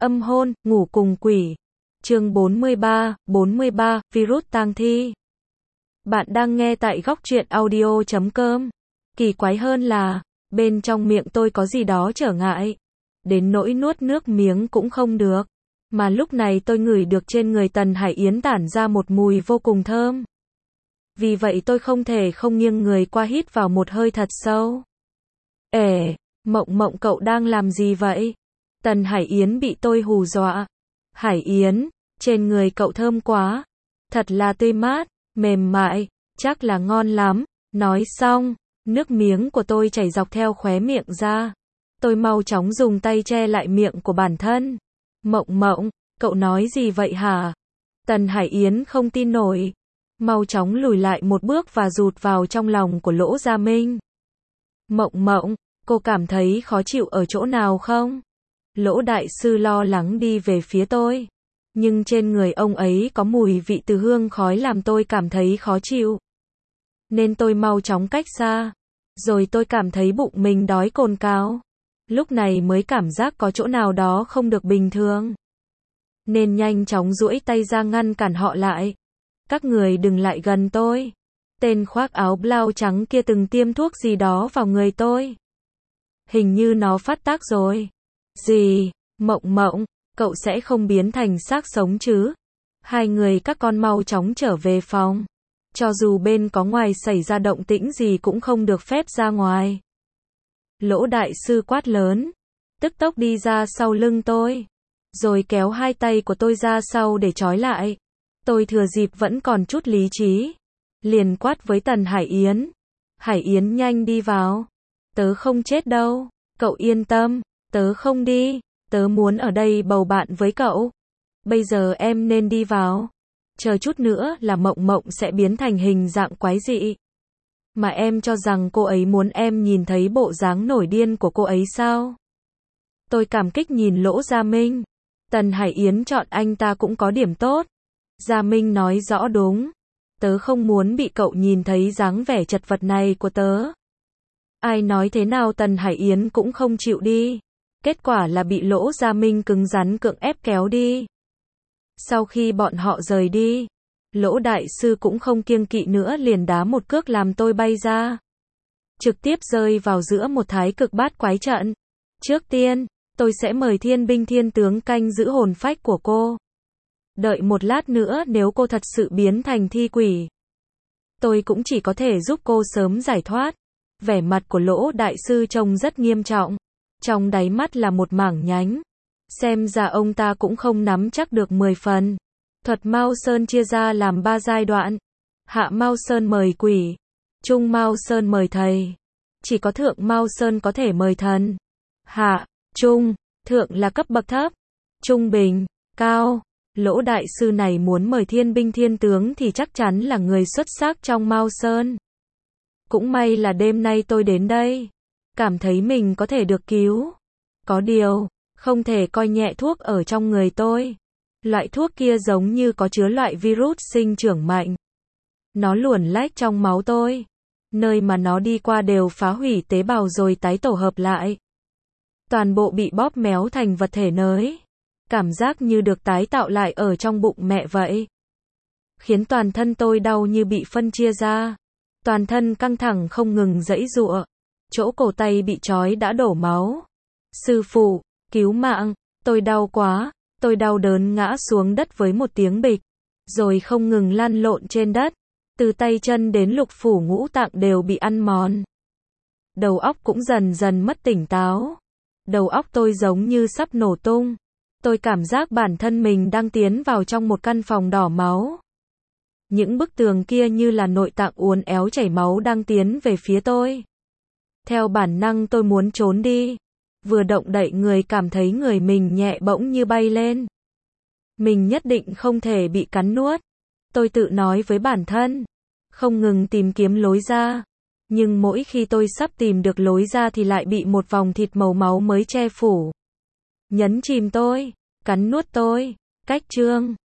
Âm hôn, ngủ cùng quỷ. Chương 43, virus tang thi. Bạn đang nghe tại góc truyện audio.com. Kỳ quái hơn là, bên trong miệng tôi có gì đó trở ngại. Đến nỗi nuốt nước miếng cũng không được. Mà lúc này tôi ngửi được trên người Tần Hải Yến tản ra một mùi vô cùng thơm. Vì vậy tôi không thể không nghiêng người qua hít vào một hơi thật sâu. Mộng cậu đang làm gì vậy? Tần Hải Yến bị tôi hù dọa. Hải Yến, trên người cậu thơm quá. Thật là tươi mát, mềm mại, chắc là ngon lắm. Nói xong, nước miếng của tôi chảy dọc theo khóe miệng ra. Tôi mau chóng dùng tay che lại miệng của bản thân. Mộng, cậu nói gì vậy hả? Tần Hải Yến không tin nổi. Mau chóng lùi lại một bước và rụt vào trong lòng của Lỗ Gia Minh. Mộng, cô cảm thấy khó chịu ở chỗ nào không? Lỗ đại sư lo lắng đi về phía tôi. Nhưng trên người ông ấy có mùi vị từ hương khói làm tôi cảm thấy khó chịu. Nên tôi mau chóng cách xa. Rồi tôi cảm thấy bụng mình đói cồn cào. Lúc này mới cảm giác có chỗ nào đó không được bình thường. Nên nhanh chóng duỗi tay ra ngăn cản họ lại. Các người đừng lại gần tôi. Tên khoác áo blau trắng kia từng tiêm thuốc gì đó vào người tôi. Hình như nó phát tác rồi. Gì? Mộng, cậu sẽ không biến thành xác sống chứ? Hai người các con mau chóng trở về phòng. Cho dù bên có ngoài xảy ra động tĩnh gì cũng không được phép ra ngoài. Lỗ đại sư quát lớn. Tức tốc đi ra sau lưng tôi. Rồi kéo hai tay của tôi ra sau để trói lại. Tôi thừa dịp vẫn còn chút lý trí. Liền quát với Tần Hải Yến. Hải Yến nhanh đi vào. Tớ không chết đâu. Cậu yên tâm. Tớ không đi. Tớ muốn ở đây bầu bạn với cậu. Bây giờ em nên đi vào. Chờ chút nữa là Mộng sẽ biến thành hình dạng quái dị. Mà em cho rằng cô ấy muốn em nhìn thấy bộ dáng nổi điên của cô ấy sao? Tôi cảm kích nhìn Lỗ Gia Minh. Tần Hải Yến chọn anh ta cũng có điểm tốt. Gia Minh nói rõ đúng. Tớ không muốn bị cậu nhìn thấy dáng vẻ chật vật này của tớ. Ai nói thế nào Tần Hải Yến cũng không chịu đi. Kết quả là bị Lỗ Gia Minh cứng rắn cưỡng ép kéo đi. Sau khi bọn họ rời đi, Lỗ đại sư cũng không kiêng kỵ nữa liền đá một cước làm tôi bay ra. Trực tiếp rơi vào giữa một thái cực bát quái trận. Trước tiên, tôi sẽ mời thiên binh thiên tướng canh giữ hồn phách của cô. Đợi một lát nữa nếu cô thật sự biến thành thi quỷ, tôi cũng chỉ có thể giúp cô sớm giải thoát. Vẻ mặt của Lỗ đại sư trông rất nghiêm trọng. Trong đáy mắt là một mảng nhánh. Xem ra ông ta cũng không nắm chắc được 10 phần. Thuật Mao Sơn chia ra làm 3 giai đoạn. Hạ Mao Sơn mời quỷ. Trung Mao Sơn mời thầy. Chỉ có Thượng Mao Sơn có thể mời thần. Hạ, Trung, Thượng là cấp bậc thấp. Trung bình, cao. Lỗ đại sư này muốn mời thiên binh thiên tướng thì chắc chắn là người xuất sắc trong Mao Sơn. Cũng may là đêm nay tôi đến đây. Cảm thấy mình có thể được cứu. Có điều, không thể coi nhẹ thuốc ở trong người tôi. Loại thuốc kia giống như có chứa loại virus sinh trưởng mạnh. Nó luồn lách trong máu tôi. Nơi mà nó đi qua đều phá hủy tế bào rồi tái tổ hợp lại. Toàn bộ bị bóp méo thành vật thể nới. Cảm giác như được tái tạo lại ở trong bụng mẹ vậy. Khiến toàn thân tôi đau như bị phân chia ra. Toàn thân căng thẳng không ngừng giãy giụa. Chỗ cổ tay bị trói đã đổ máu. Sư phụ, cứu mạng, tôi đau quá. Tôi đau đớn ngã xuống đất với một tiếng bịch. Rồi không ngừng lăn lộn trên đất. Từ tay chân đến lục phủ ngũ tạng đều bị ăn mòn. Đầu óc cũng dần dần mất tỉnh táo. Đầu óc tôi giống như sắp nổ tung. Tôi cảm giác bản thân mình đang tiến vào trong một căn phòng đỏ máu. Những bức tường kia như là nội tạng uốn éo chảy máu đang tiến về phía tôi. Theo bản năng tôi muốn trốn đi. Vừa động đậy người cảm thấy người mình nhẹ bỗng như bay lên. Mình nhất định không thể bị cắn nuốt. Tôi tự nói với bản thân. Không ngừng tìm kiếm lối ra. Nhưng mỗi khi tôi sắp tìm được lối ra thì lại bị một vòng thịt màu máu mới che phủ. Nhấn chìm tôi. Cắn nuốt tôi. Cách chương